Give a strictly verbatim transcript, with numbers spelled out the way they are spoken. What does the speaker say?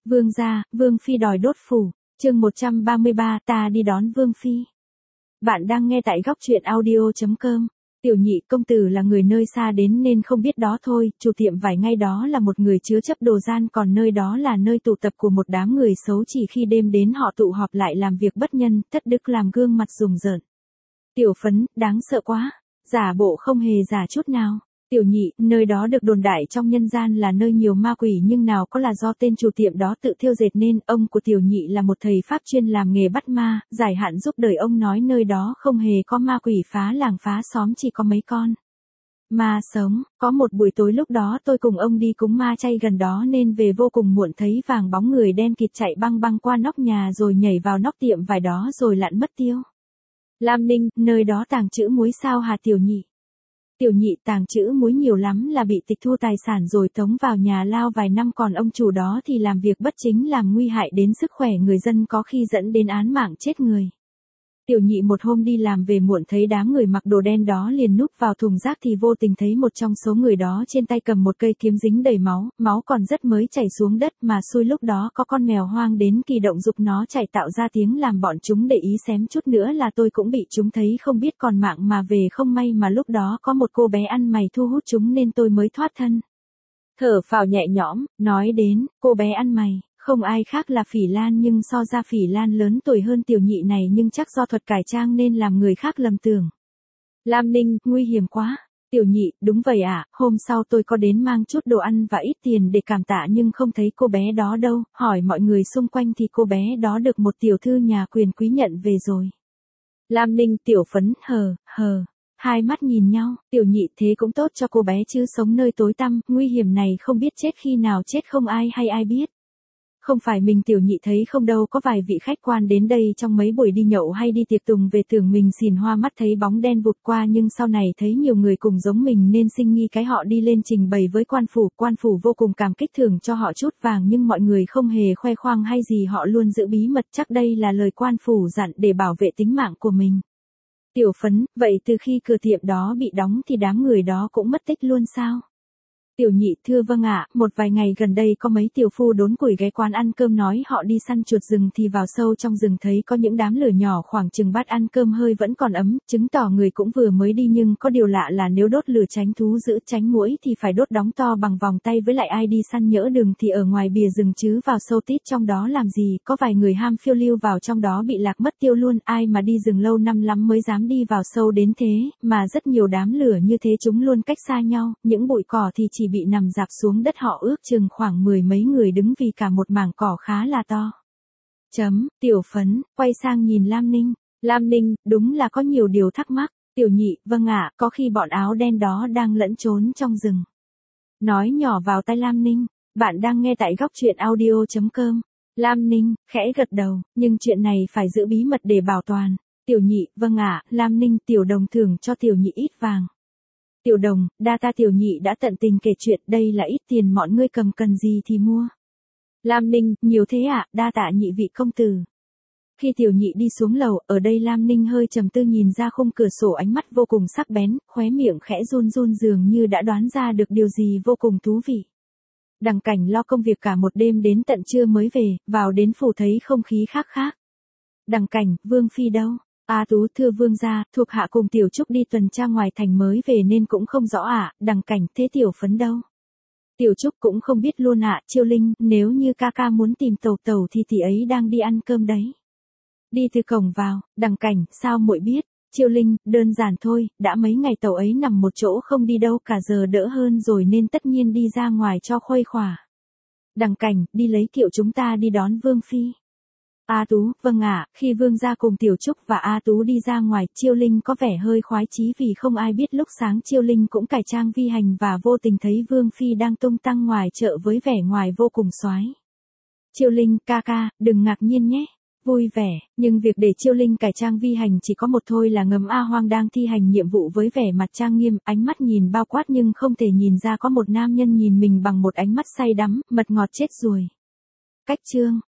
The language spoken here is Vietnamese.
Vương gia, Vương Phi đòi đốt phủ, chương một trăm ba mươi ba, ta đi đón Vương Phi. Bạn đang nghe tại góc truyện audio.com. Tiểu nhị công tử là người nơi xa đến nên không biết đó thôi, chủ tiệm vải ngay đó là một người chứa chấp đồ gian, còn nơi đó là nơi tụ tập của một đám người xấu, chỉ khi đêm đến họ tụ họp lại làm việc bất nhân, thất đức làm gương mặt rùng rợn. Tiểu phấn, đáng sợ quá, giả bộ không hề giả chút nào. Tiểu nhị, nơi đó được đồn đại trong nhân gian là nơi nhiều ma quỷ, nhưng nào có là do tên chủ tiệm đó tự thiêu dệt nên. Ông của tiểu nhị là một thầy pháp chuyên làm nghề bắt ma, giải hạn giúp đời ông nói nơi đó không hề có ma quỷ phá làng phá xóm, chỉ có mấy con ma sống. Có một buổi tối lúc đó tôi cùng ông đi cúng ma chay gần đó nên về vô cùng muộn, thấy vàng bóng người đen kịt chạy băng băng qua nóc nhà rồi nhảy vào nóc tiệm vải đó rồi lặn mất tiêu. Lam Ninh, nơi đó tàng trữ muối sao hả tiểu nhị? Tiểu nhị, tàng trữ muối nhiều lắm là bị tịch thu tài sản rồi tống vào nhà lao vài năm, còn ông chủ đó thì làm việc bất chính làm nguy hại đến sức khỏe người dân, có khi dẫn đến án mạng chết người. Tiểu nhị một hôm đi làm về muộn thấy đám người mặc đồ đen đó liền núp vào thùng rác thì vô tình thấy một trong số người đó trên tay cầm một cây kiếm dính đầy máu, máu còn rất mới chảy xuống đất, mà xui lúc đó có con mèo hoang đến kỳ động dục nó chạy tạo ra tiếng làm bọn chúng để ý xém chút nữa là tôi cũng bị chúng thấy không biết còn mạng mà về, không may mà lúc đó có một cô bé ăn mày thu hút chúng nên tôi mới thoát thân. Thở phào nhẹ nhõm, nói đến cô bé ăn mày, không ai khác là Phỉ Lan, nhưng so ra Phỉ Lan lớn tuổi hơn tiểu nhị này, nhưng chắc do thuật cải trang nên làm người khác lầm tưởng. Lam Ninh, nguy hiểm quá. Tiểu nhị, đúng vậy ạ, à, hôm sau tôi có đến mang chút đồ ăn và ít tiền để cảm tạ nhưng không thấy cô bé đó đâu, hỏi mọi người xung quanh thì cô bé đó được một tiểu thư nhà quyền quý nhận về rồi. Lam Ninh, tiểu phấn, hờ, hờ. Hai mắt nhìn nhau, tiểu nhị, thế cũng tốt cho cô bé chứ sống nơi tối tăm, nguy hiểm này không biết chết khi nào chết, không ai hay ai biết. Không phải mình tiểu nhị thấy không đâu, có vài vị khách quan đến đây trong mấy buổi đi nhậu hay đi tiệc tùng về tưởng mình xìn hoa mắt thấy bóng đen vụt qua, nhưng sau này thấy nhiều người cùng giống mình nên sinh nghi cái, họ đi lên trình bày với quan phủ, quan phủ vô cùng cảm kích thưởng cho họ chút vàng, nhưng mọi người không hề khoe khoang hay gì, họ luôn giữ bí mật, chắc đây là lời quan phủ dặn để bảo vệ tính mạng của mình. Tiểu phấn, vậy từ khi cửa tiệm đó bị đóng thì đám người đó cũng mất tích luôn sao? Tiểu nhị, thưa vâng ạ, một vài ngày gần đây có mấy tiểu phu đốn củi ghé quán ăn cơm, nói họ đi săn chuột rừng thì vào sâu trong rừng thấy có những đám lửa nhỏ khoảng chừng bát ăn cơm hơi vẫn còn ấm, chứng tỏ người cũng vừa mới đi, nhưng có điều lạ là nếu đốt lửa tránh thú dữ tránh muỗi thì phải đốt đóng to bằng vòng tay, với lại ai đi săn nhỡ đường thì ở ngoài bìa rừng chứ vào sâu tít trong đó làm gì, có vài người ham phiêu lưu vào trong đó bị lạc mất tiêu luôn, ai mà đi rừng lâu năm lắm mới dám đi vào sâu đến thế, mà rất nhiều đám lửa như thế chúng luôn cách xa nhau, những bụi cỏ thì chỉ bị nằm rạp xuống đất, họ ước chừng khoảng mười mấy người đứng vì cả một mảng cỏ khá là to. Chấm, tiểu phấn, quay sang nhìn Lam Ninh. Lam Ninh, đúng là có nhiều điều thắc mắc. Tiểu nhị, vâng ạ, có khi bọn áo đen đó đang lẫn trốn trong rừng. Nói nhỏ vào tai Lam Ninh, bạn đang nghe tại góc truyện audio.com. Lam Ninh, khẽ gật đầu, nhưng chuyện này phải giữ bí mật để bảo toàn. Tiểu nhị, vâng ạ, Lam Ninh, tiểu đồng thưởng cho tiểu nhị ít vàng. Tiểu đồng, đa ta, tiểu nhị đã tận tình kể chuyện, đây là ít tiền, mọi ngươi cầm cần gì thì mua. Lam Ninh, nhiều thế ạ, à, đa tạ nhị vị công tử. Khi tiểu nhị đi xuống lầu, ở đây Lam Ninh hơi trầm tư nhìn ra khung cửa sổ, ánh mắt vô cùng sắc bén, khóe miệng khẽ run run dường như đã đoán ra được điều gì vô cùng thú vị. Đằng Cảnh lo công việc cả một đêm đến tận trưa mới về, vào đến phủ thấy không khí khác khác. Đằng Cảnh, Vương Phi đâu? A Tú, thưa vương gia, thuộc hạ cùng Tiểu Trúc đi tuần tra ngoài thành mới về nên cũng không rõ ạ. À. Đằng Cảnh, thế Tiểu Phấn đâu? Tiểu Trúc cũng không biết luôn ạ. À. Chiêu Linh, nếu như ca ca muốn tìm tẩu tẩu thì tỷ ấy đang đi ăn cơm đấy. Đi từ cổng vào. Đằng Cảnh, sao muội biết? Chiêu Linh, đơn giản thôi, đã mấy ngày tẩu ấy nằm một chỗ không đi đâu cả, giờ đỡ hơn rồi nên tất nhiên đi ra ngoài cho khuây khỏa. Đằng Cảnh, đi lấy kiệu chúng ta đi đón Vương Phi. A Tú, vâng ạ, à, khi vương gia cùng Tiểu Trúc và A Tú đi ra ngoài, Chiêu Linh có vẻ hơi khoái chí vì không ai biết lúc sáng Chiêu Linh cũng cải trang vi hành và vô tình thấy Vương Phi đang tung tăng ngoài chợ với vẻ ngoài vô cùng soái. Chiêu Linh, ca ca, đừng ngạc nhiên nhé. Vui vẻ, nhưng việc để Chiêu Linh cải trang vi hành chỉ có một thôi là ngầm A Hoang đang thi hành nhiệm vụ với vẻ mặt trang nghiêm, ánh mắt nhìn bao quát nhưng không thể nhìn ra có một nam nhân nhìn mình bằng một ánh mắt say đắm, mật ngọt chết ruồi. Cách chương